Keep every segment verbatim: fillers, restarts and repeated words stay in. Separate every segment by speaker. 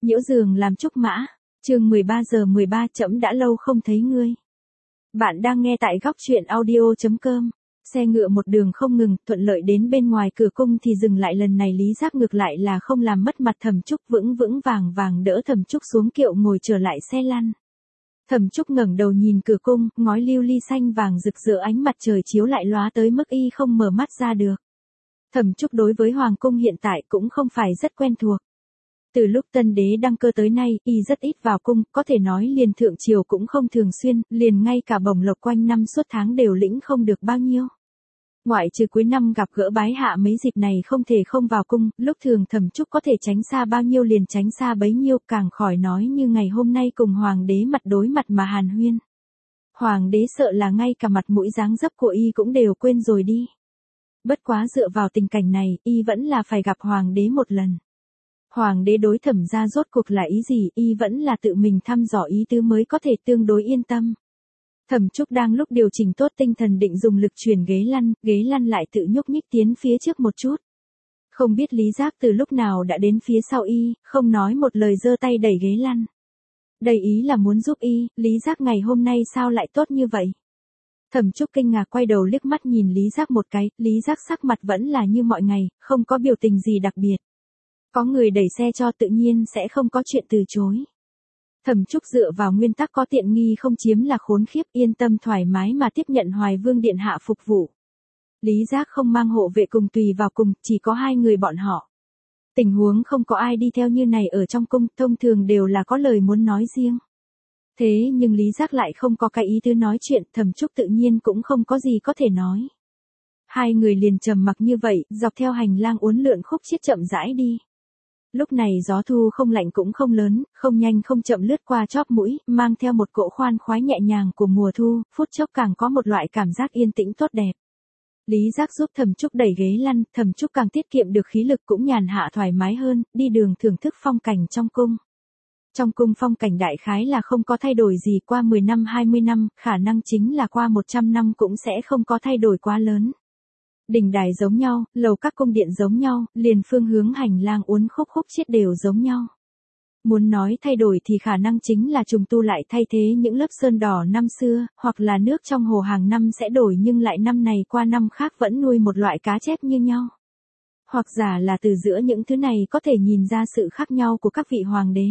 Speaker 1: Nhiễu giường làm trúc mã, chương mười ba giờ mười ba trẫm đã lâu không thấy ngươi. Bạn đang nghe tại góc truyện audio chấm com. Xe ngựa một đường không ngừng, thuận lợi đến bên ngoài cửa cung thì dừng lại, lần này Lý Giác ngược lại là không làm mất mặt Thẩm Trúc, vững vững vàng vàng đỡ Thẩm Trúc xuống kiệu ngồi trở lại xe lăn. Thẩm Trúc ngẩng đầu nhìn cửa cung, ngói lưu ly xanh vàng rực rỡ ánh mặt trời chiếu lại lóa tới mức y không mở mắt ra được. Thẩm Trúc đối với hoàng cung hiện tại cũng không phải rất quen thuộc. Từ lúc tân đế đăng cơ tới nay, y rất ít vào cung, có thể nói liền thượng triều cũng không thường xuyên, liền ngay cả bổng lộc quanh năm suốt tháng đều lĩnh không được bao nhiêu. Ngoại trừ cuối năm gặp gỡ bái hạ mấy dịp này không thể không vào cung, lúc thường Thẩm Trúc có thể tránh xa bao nhiêu liền tránh xa bấy nhiêu, càng khỏi nói như ngày hôm nay cùng hoàng đế mặt đối mặt mà hàn huyên. Hoàng đế sợ là ngay cả mặt mũi dáng dấp của y cũng đều quên rồi đi. Bất quá dựa vào tình cảnh này, y vẫn là phải gặp hoàng đế một lần. Hoàng đế đối Thẩm gia rốt cuộc là ý gì, y vẫn là tự mình thăm dò ý tứ mới có thể tương đối yên tâm. Thẩm Trúc đang lúc điều chỉnh tốt tinh thần định dùng lực chuyển ghế lăn, ghế lăn lại tự nhúc nhích tiến phía trước một chút. Không biết Lý Giác từ lúc nào đã đến phía sau y, không nói một lời giơ tay đẩy ghế lăn. Đầy ý là muốn giúp y, Lý Giác ngày hôm nay sao lại tốt như vậy? Thẩm Trúc kinh ngạc quay đầu liếc mắt nhìn Lý Giác một cái, Lý Giác sắc mặt vẫn là như mọi ngày, không có biểu tình gì đặc biệt. Có người đẩy xe cho tự nhiên sẽ không có chuyện từ chối. Thẩm Trúc dựa vào nguyên tắc có tiện nghi không chiếm là khốn khiếp, yên tâm thoải mái mà tiếp nhận Hoài Vương điện hạ phục vụ. Lý Giác không mang hộ vệ cùng tùy vào cùng, chỉ có hai người bọn họ. Tình huống không có ai đi theo như này ở trong cung, thông thường đều là có lời muốn nói riêng. Thế nhưng Lý Giác lại không có cái ý tứ nói chuyện, Thẩm Trúc tự nhiên cũng không có gì có thể nói. Hai người liền trầm mặc như vậy, dọc theo hành lang uốn lượn khúc chiết chậm rãi đi. Lúc này gió thu không lạnh cũng không lớn, không nhanh không chậm lướt qua chóp mũi, mang theo một cỗ khoan khoái nhẹ nhàng của mùa thu, phút chốc càng có một loại cảm giác yên tĩnh tốt đẹp. Lý Giác giúp Thẩm Trúc đẩy ghế lăn, Thẩm Trúc càng tiết kiệm được khí lực cũng nhàn hạ thoải mái hơn, đi đường thưởng thức phong cảnh trong cung. Trong cung phong cảnh đại khái là không có thay đổi gì, qua mười năm hai mươi năm, khả năng chính là qua một trăm năm cũng sẽ không có thay đổi quá lớn. Đình đài giống nhau, lầu các cung điện giống nhau, liền phương hướng hành lang uốn khúc khúc chiết đều giống nhau. Muốn nói thay đổi thì khả năng chính là trùng tu lại thay thế những lớp sơn đỏ năm xưa, hoặc là nước trong hồ hàng năm sẽ đổi nhưng lại năm này qua năm khác vẫn nuôi một loại cá chép như nhau. Hoặc giả là từ giữa những thứ này có thể nhìn ra sự khác nhau của các vị hoàng đế.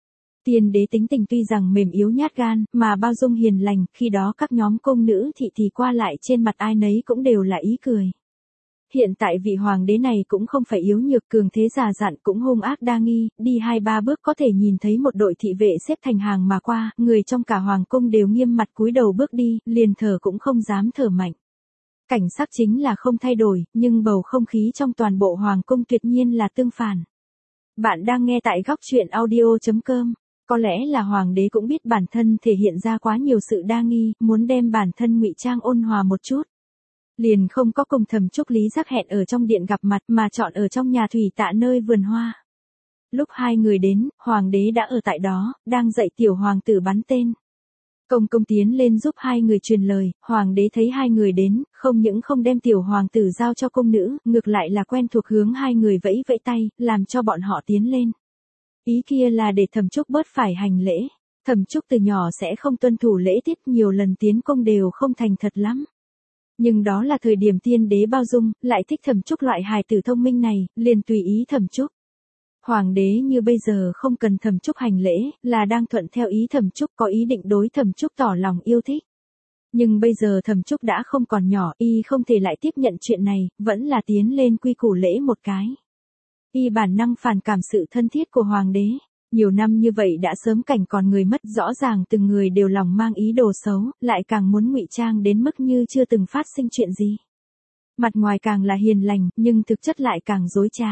Speaker 1: Tiên đế tính tình tuy rằng mềm yếu nhát gan, mà bao dung hiền lành, khi đó các nhóm cung nữ thị thì qua lại trên mặt ai nấy cũng đều là ý cười. Hiện tại vị hoàng đế này cũng không phải yếu nhược, cường thế già dặn, cũng hung ác đa nghi, đi hai ba bước có thể nhìn thấy một đội thị vệ xếp thành hàng mà qua, người trong cả hoàng cung đều nghiêm mặt cúi đầu bước đi, liền thở cũng không dám thở mạnh. Cảnh sắc chính là không thay đổi, nhưng bầu không khí trong toàn bộ hoàng cung tuyệt nhiên là tương phản. Bạn đang nghe tại góc truyện audio chấm com. Có lẽ là hoàng đế cũng biết bản thân thể hiện ra quá nhiều sự đa nghi, muốn đem bản thân ngụy trang ôn hòa một chút. Liền không có cùng Thẩm Trúc Lý Giác hẹn ở trong điện gặp mặt mà chọn ở trong nhà thủy tạ nơi vườn hoa. Lúc hai người đến, hoàng đế đã ở tại đó, đang dạy tiểu hoàng tử bắn tên. Công công tiến lên giúp hai người truyền lời, hoàng đế thấy hai người đến, không những không đem tiểu hoàng tử giao cho công nữ, ngược lại là quen thuộc hướng hai người vẫy vẫy tay, làm cho bọn họ tiến lên. Ý kia là để Thẩm Trúc bớt phải hành lễ. Thẩm Trúc từ nhỏ sẽ không tuân thủ lễ tiết, nhiều lần tiến cung đều không thành thật lắm. Nhưng đó là thời điểm tiên đế bao dung, lại thích Thẩm Trúc loại hài tử thông minh này, liền tùy ý Thẩm Trúc. Hoàng đế như bây giờ không cần Thẩm Trúc hành lễ, là đang thuận theo ý Thẩm Trúc, có ý định đối Thẩm Trúc tỏ lòng yêu thích. Nhưng bây giờ Thẩm Trúc đã không còn nhỏ, y không thể lại tiếp nhận chuyện này, vẫn là tiến lên quy củ lễ một cái. Y bản năng phản cảm sự thân thiết của hoàng đế. Nhiều năm như vậy đã sớm cảnh còn người mất, rõ ràng từng người đều lòng mang ý đồ xấu, lại càng muốn ngụy trang đến mức như chưa từng phát sinh chuyện gì. Mặt ngoài càng là hiền lành, nhưng thực chất lại càng dối trá.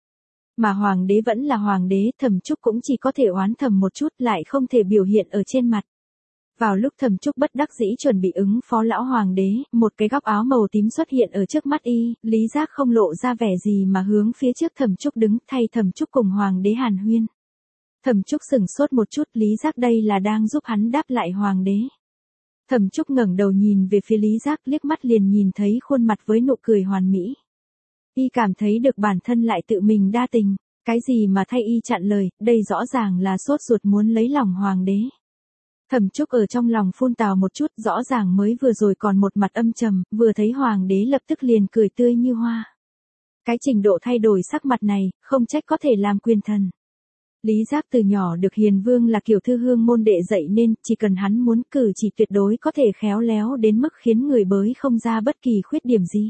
Speaker 1: Mà hoàng đế vẫn là hoàng đế, Thẩm Trúc cũng chỉ có thể oán thầm một chút, lại không thể biểu hiện ở trên mặt. Vào lúc Thẩm Trúc bất đắc dĩ chuẩn bị ứng phó lão hoàng đế, một cái góc áo màu tím xuất hiện ở trước mắt y, Lý Giác không lộ ra vẻ gì mà hướng phía trước Thẩm Trúc đứng, thay Thẩm Trúc cùng hoàng đế hàn huyên. Thẩm Trúc sững sốt một chút, Lý Giác đây là đang giúp hắn đáp lại hoàng đế. Thẩm Trúc ngẩng đầu nhìn về phía Lý Giác, liếc mắt liền nhìn thấy khuôn mặt với nụ cười hoàn mỹ. Y cảm thấy được bản thân lại tự mình đa tình. Cái gì mà thay y chặn lời, đây rõ ràng là sốt ruột muốn lấy lòng hoàng đế. Thẩm Trúc ở trong lòng phun tào một chút, rõ ràng mới vừa rồi còn một mặt âm trầm, vừa thấy hoàng đế lập tức liền cười tươi như hoa. Cái trình độ thay đổi sắc mặt này, không trách có thể làm quyền thần. Lý Giác từ nhỏ được Hiền Vương là kiểu thư hương môn đệ dạy nên, chỉ cần hắn muốn cử chỉ tuyệt đối có thể khéo léo đến mức khiến người bới không ra bất kỳ khuyết điểm gì.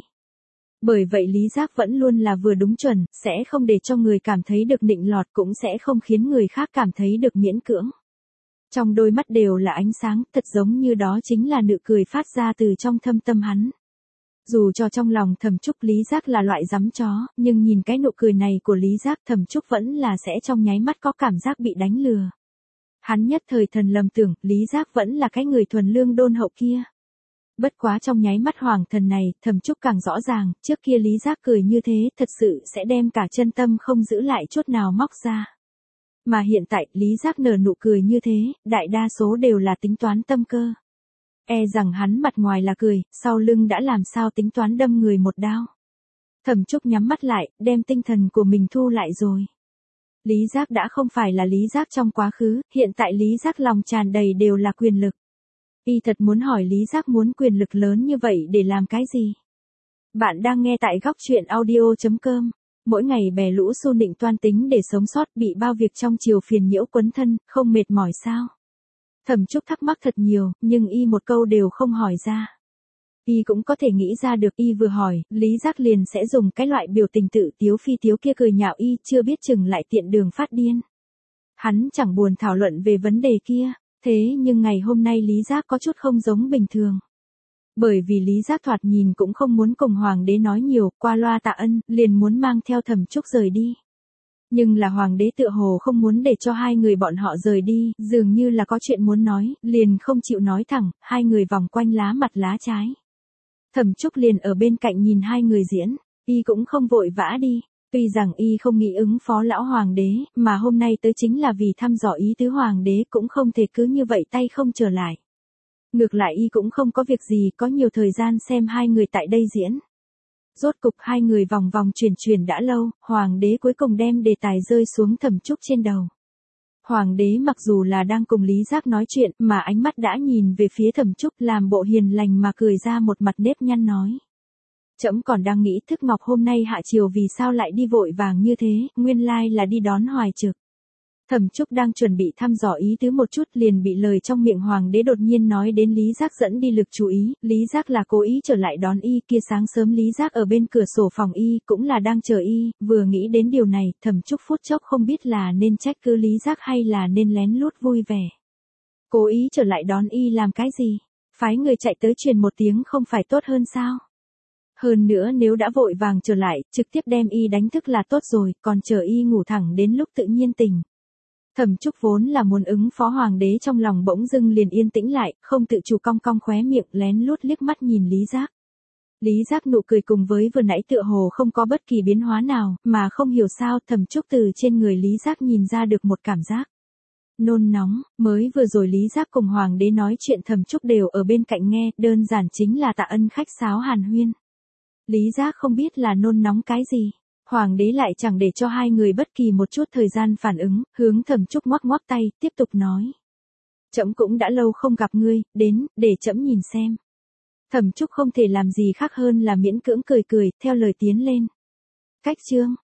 Speaker 1: Bởi vậy Lý Giác vẫn luôn là vừa đúng chuẩn, sẽ không để cho người cảm thấy được nịnh lọt, cũng sẽ không khiến người khác cảm thấy được miễn cưỡng. Trong đôi mắt đều là ánh sáng, thật giống như đó chính là nụ cười phát ra từ trong thâm tâm hắn. Dù cho trong lòng Thẩm Trúc Lý Giác là loại giấm chó, nhưng nhìn cái nụ cười này của Lý Giác, Thẩm Trúc vẫn là sẽ trong nháy mắt có cảm giác bị đánh lừa. Hắn nhất thời thần lầm tưởng, Lý Giác vẫn là cái người thuần lương đôn hậu kia. Bất quá trong nháy mắt hoàng thần này, Thẩm Trúc càng rõ ràng, trước kia Lý Giác cười như thế, thật sự sẽ đem cả chân tâm không giữ lại chút nào móc ra. Mà hiện tại, Lý Giác nở nụ cười như thế, đại đa số đều là tính toán tâm cơ. E rằng hắn mặt ngoài là cười, sau lưng đã làm sao tính toán đâm người một đao. Thẩm Trúc nhắm mắt lại, đem tinh thần của mình thu lại rồi. Lý Giác đã không phải là Lý Giác trong quá khứ, hiện tại Lý Giác lòng tràn đầy đều là quyền lực. Y thật muốn hỏi Lý Giác muốn quyền lực lớn như vậy để làm cái gì? Bạn đang nghe tại góc truyện audio chấm com. Mỗi ngày bè lũ xu nịnh toan tính để sống sót, bị bao việc trong triều phiền nhiễu quấn thân, không mệt mỏi sao? Thẩm Trúc thắc mắc thật nhiều, nhưng y một câu đều không hỏi ra. Y cũng có thể nghĩ ra được, y vừa hỏi, Lý Giác liền sẽ dùng cái loại biểu tình tự tiếu phi tiếu kia cười nhạo y, chưa biết chừng lại tiện đường phát điên. Hắn chẳng buồn thảo luận về vấn đề kia, thế nhưng ngày hôm nay Lý Giác có chút không giống bình thường. Bởi vì Lý Giác thoạt nhìn cũng không muốn cùng hoàng đế nói nhiều, qua loa tạ ân, liền muốn mang theo Thẩm Trúc rời đi. Nhưng là hoàng đế tựa hồ không muốn để cho hai người bọn họ rời đi, dường như là có chuyện muốn nói, liền không chịu nói thẳng, hai người vòng quanh lá mặt lá trái. Thẩm Trúc liền ở bên cạnh nhìn hai người diễn, y cũng không vội vã đi, tuy rằng y không nghĩ ứng phó lão hoàng đế, mà hôm nay tới chính là vì thăm dò ý tứ hoàng đế, cũng không thể cứ như vậy tay không trở lại. Ngược lại y cũng không có việc gì, có nhiều thời gian xem hai người tại đây diễn. Rốt cục hai người vòng vòng chuyển chuyển đã lâu, hoàng đế cuối cùng đem đề tài rơi xuống Thẩm Trúc trên đầu. Hoàng đế mặc dù là đang cùng Lý Giác nói chuyện, mà ánh mắt đã nhìn về phía Thẩm Trúc, làm bộ hiền lành mà cười ra một mặt nếp nhăn nói. Trẫm còn đang nghĩ Thức Ngọc hôm nay hạ triều vì sao lại đi vội vàng như thế, nguyên lai là đi đón Hoài Trực. Thẩm Trúc đang chuẩn bị thăm dò ý tứ một chút, liền bị lời trong miệng hoàng đế đột nhiên nói đến Lý Giác dẫn đi lực chú ý, Lý Giác là cố ý trở lại đón y, kia sáng sớm Lý Giác ở bên cửa sổ phòng y, cũng là đang chờ y, vừa nghĩ đến điều này, Thẩm Trúc phút chốc không biết là nên trách cứ Lý Giác hay là nên lén lút vui vẻ. Cố ý trở lại đón y làm cái gì? Phái người chạy tới truyền một tiếng không phải tốt hơn sao? Hơn nữa nếu đã vội vàng trở lại, trực tiếp đem y đánh thức là tốt rồi, còn chờ y ngủ thẳng đến lúc tự nhiên tỉnh. Thẩm Trúc vốn là muốn ứng phó hoàng đế, trong lòng bỗng dưng liền yên tĩnh lại, không tự chủ cong cong khóe miệng, lén lút liếc mắt nhìn Lý Giác. Lý Giác nụ cười cùng với vừa nãy tựa hồ không có bất kỳ biến hóa nào, mà không hiểu sao Thẩm Trúc từ trên người Lý Giác nhìn ra được một cảm giác nôn nóng. Mới vừa rồi Lý Giác cùng hoàng đế nói chuyện, Thẩm Trúc đều ở bên cạnh nghe, đơn giản chính là tạ ân khách sáo hàn huyên. Lý Giác không biết là nôn nóng cái gì. Hoàng đế lại chẳng để cho hai người bất kỳ một chút thời gian phản ứng, hướng Thẩm Trúc ngoắc ngoắc tay, tiếp tục nói. Trẫm cũng đã lâu không gặp ngươi, đến, để trẫm nhìn xem. Thẩm Trúc không thể làm gì khác hơn là miễn cưỡng cười cười, theo lời tiến lên. Cách chương,